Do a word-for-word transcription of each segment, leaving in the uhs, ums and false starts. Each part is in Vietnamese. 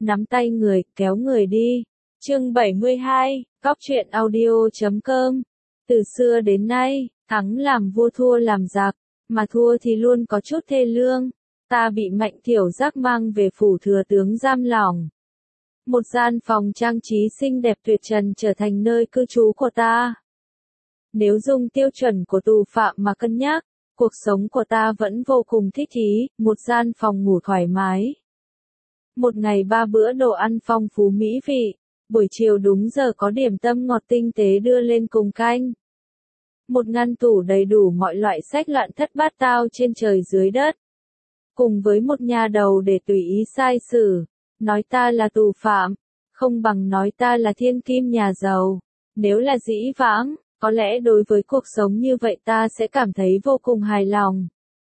nắm tay người, kéo người đi. Chương bảy mươi hai, Cóc truyện audio chấm com. Từ xưa đến nay, thắng làm vua thua làm giặc, mà thua thì luôn có chút thê lương. Ta bị Mạnh Thiểu Giác mang về phủ thừa tướng giam lỏng. Một gian phòng trang trí xinh đẹp tuyệt trần trở thành nơi cư trú của ta. Nếu dùng tiêu chuẩn của tù phạm mà cân nhắc, cuộc sống của ta vẫn vô cùng thích ý, một gian phòng ngủ thoải mái. Một ngày ba bữa đồ ăn phong phú mỹ vị, buổi chiều đúng giờ có điểm tâm ngọt tinh tế đưa lên cùng canh. Một ngăn tủ đầy đủ mọi loại sách loạn thất bát tao trên trời dưới đất. Cùng với một nhà đầu để tùy ý sai xử, nói ta là tù phạm, không bằng nói ta là thiên kim nhà giàu. Nếu là dĩ vãng, có lẽ đối với cuộc sống như vậy ta sẽ cảm thấy vô cùng hài lòng.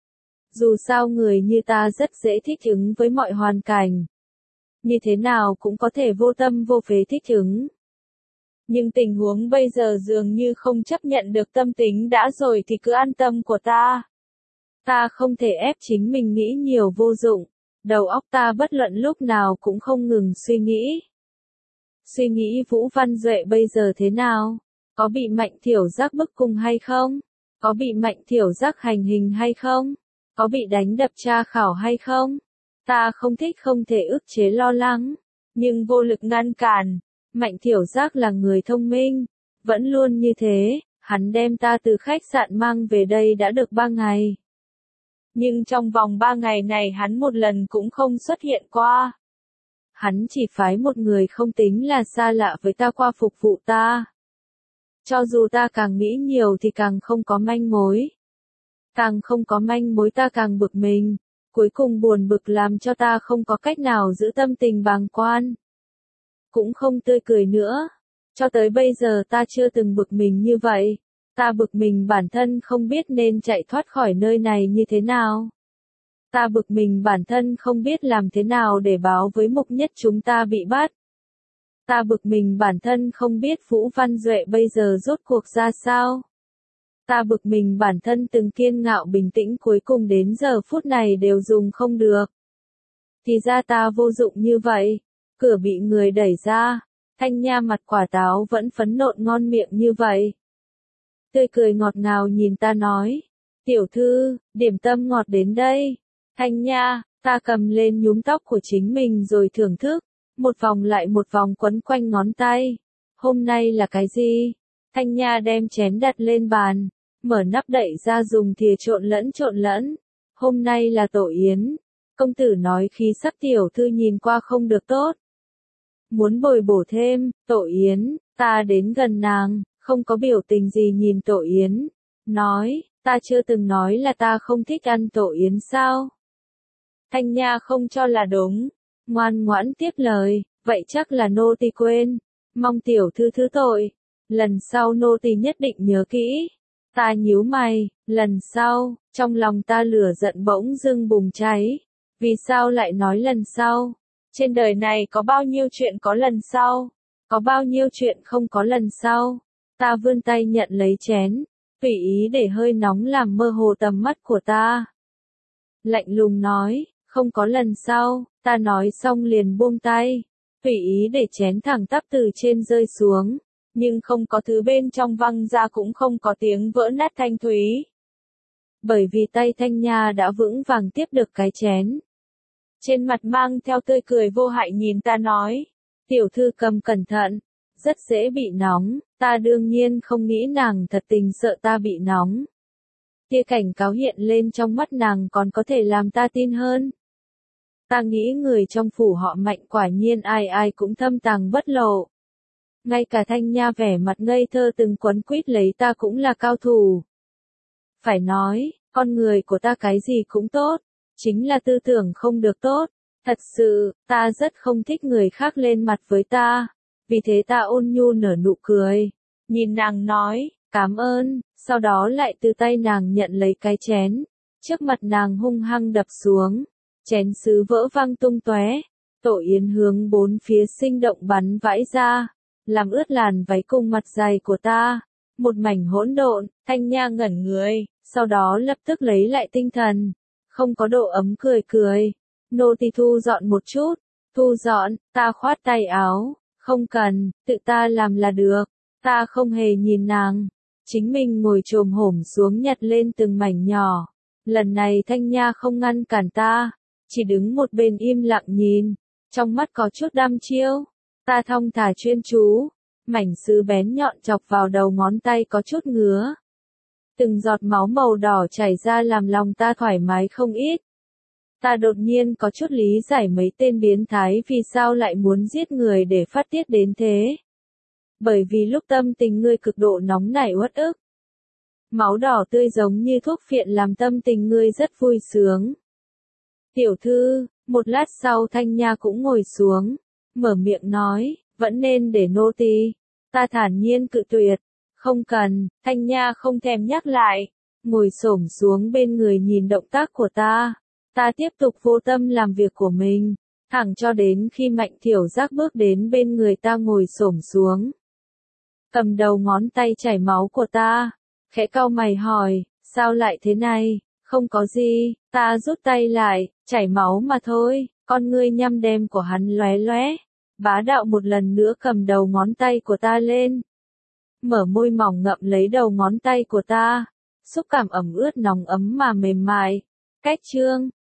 Dù sao người như ta rất dễ thích ứng với mọi hoàn cảnh. Như thế nào cũng có thể vô tâm vô phế thích ứng. Nhưng tình huống bây giờ dường như không chấp nhận được tâm tính đã rồi thì cứ an tâm của ta. Ta không thể ép chính mình nghĩ nhiều vô dụng. Đầu óc ta bất luận lúc nào cũng không ngừng suy nghĩ. Suy nghĩ Vũ Văn Duệ bây giờ thế nào? Có bị Mạnh Thiểu Giác bức cung hay không? Có bị Mạnh Thiểu Giác hành hình hay không? Có bị đánh đập tra khảo hay không? Ta không thích không thể ức chế lo lắng, nhưng vô lực ngăn cản. Mạnh Thiểu Giác là người thông minh, vẫn luôn như thế, hắn đem ta từ khách sạn mang về đây đã được ba ngày. Nhưng trong vòng ba ngày này hắn một lần cũng không xuất hiện qua. Hắn chỉ phái một người không tính là xa lạ với ta qua phục vụ ta. Cho dù ta càng nghĩ nhiều thì càng không có manh mối. Càng không có manh mối ta càng bực mình, cuối cùng buồn bực làm cho ta không có cách nào giữ tâm tình bàng quan. Cũng không tươi cười nữa. Cho tới bây giờ ta chưa từng bực mình như vậy. Ta bực mình bản thân không biết nên chạy thoát khỏi nơi này như thế nào. Ta bực mình bản thân không biết làm thế nào để báo với Mục Nhất chúng ta bị bắt. Ta bực mình bản thân không biết Vũ Văn Duệ bây giờ rốt cuộc ra sao. Ta bực mình bản thân từng kiên ngạo bình tĩnh cuối cùng đến giờ phút này đều dùng không được. Thì ra ta vô dụng như vậy. Cửa bị người đẩy ra. Thanh Nha mặt quả táo vẫn phấn nộn ngon miệng như vậy. Tươi cười ngọt ngào nhìn ta nói. Tiểu thư, điểm tâm ngọt đến đây. Thanh Nha, ta cầm lên nhúm tóc của chính mình rồi thưởng thức. Một vòng lại một vòng quấn quanh ngón tay. Hôm nay là cái gì? Thanh Nha đem chén đặt lên bàn. Mở nắp đậy ra dùng thìa trộn lẫn trộn lẫn. Hôm nay là tổ yến. Công tử nói khí sắc tiểu thư nhìn qua không được tốt. Muốn bồi bổ thêm, tổ yến, ta đến gần nàng, không có biểu tình gì nhìn tổ yến. Nói, ta chưa từng nói là ta không thích ăn tổ yến sao? Thanh Nha không cho là đúng. Ngoan ngoãn tiếp lời, vậy chắc là nô tỳ quên. Mong tiểu thư thứ tội. Lần sau nô tỳ nhất định nhớ kỹ. Ta nhíu mày, lần sau, trong lòng ta lửa giận bỗng dưng bùng cháy. Vì sao lại nói lần sau? Trên đời này có bao nhiêu chuyện có lần sau? Có bao nhiêu chuyện không có lần sau? Ta vươn tay nhận lấy chén, tùy ý để hơi nóng làm mơ hồ tầm mắt của ta. Lạnh lùng nói, không có lần sau, ta nói xong liền buông tay. Tùy ý để chén thẳng tắp từ trên rơi xuống. Nhưng không có thứ bên trong văng ra cũng không có tiếng vỡ nát thanh thúy. Bởi vì tay Thanh Nha đã vững vàng tiếp được cái chén. Trên mặt mang theo tươi cười vô hại nhìn ta nói. Tiểu thư cầm cẩn thận. Rất dễ bị nóng. Ta đương nhiên không nghĩ nàng thật tình sợ ta bị nóng. Tia cảnh cáo hiện lên trong mắt nàng còn có thể làm ta tin hơn. Ta nghĩ người trong phủ họ Mạnh quả nhiên ai ai cũng thâm tàng bất lộ. Ngay cả Thanh Nha vẻ mặt ngây thơ từng quấn quýt lấy ta cũng là cao thủ. Phải nói, con người của ta cái gì cũng tốt, chính là tư tưởng không được tốt. Thật sự, ta rất không thích người khác lên mặt với ta. Vì thế ta ôn nhu nở nụ cười. Nhìn nàng nói, cảm ơn, sau đó lại từ tay nàng nhận lấy cái chén. Trước mặt nàng hung hăng đập xuống. Chén sứ vỡ văng tung tóe. Tổ yến hướng bốn phía sinh động bắn vãi ra. Làm ướt làn váy cùng mặt dày của ta. Một mảnh hỗn độn, Thanh Nha ngẩn người, sau đó lập tức lấy lại tinh thần. Không có độ ấm cười cười. Nô tỳ thu dọn một chút. Thu dọn, ta khoát tay áo, không cần, tự ta làm là được. Ta không hề nhìn nàng, chính mình ngồi chồm hổm xuống nhặt lên từng mảnh nhỏ. Lần này Thanh Nha không ngăn cản ta, chỉ đứng một bên im lặng nhìn, trong mắt có chút đăm chiêu. Ta thong thả chuyên chú, mảnh sứ bén nhọn chọc vào đầu ngón tay có chút ngứa. Từng giọt máu màu đỏ chảy ra làm lòng ta thoải mái không ít. Ta đột nhiên có chút lý giải mấy tên biến thái vì sao lại muốn giết người để phát tiết đến thế. Bởi vì lúc tâm tình ngươi cực độ nóng nảy uất ức, máu đỏ tươi giống như thuốc phiện làm tâm tình ngươi rất vui sướng. Tiểu thư, một lát sau Thanh Nha cũng ngồi xuống, mở miệng nói, vẫn nên để nô tỳ. Ta thản nhiên cự tuyệt, không cần. Thanh Nha không thèm nhắc lại, ngồi xổm xuống bên người nhìn động tác của ta. Ta tiếp tục vô tâm làm việc của mình, thẳng cho đến khi Mạnh Thiểu Giác bước đến bên người ta ngồi xổm xuống. Cầm đầu ngón tay chảy máu của ta, khẽ cau mày hỏi, sao lại thế này? Không có gì, ta rút tay lại, chảy máu mà thôi. Con ngươi nhăm đen của hắn lóe lóe, bá đạo một lần nữa cầm đầu ngón tay của ta lên. Mở môi mỏng ngậm lấy đầu ngón tay của ta, xúc cảm ẩm ướt nóng ấm mà mềm mại. Cách chương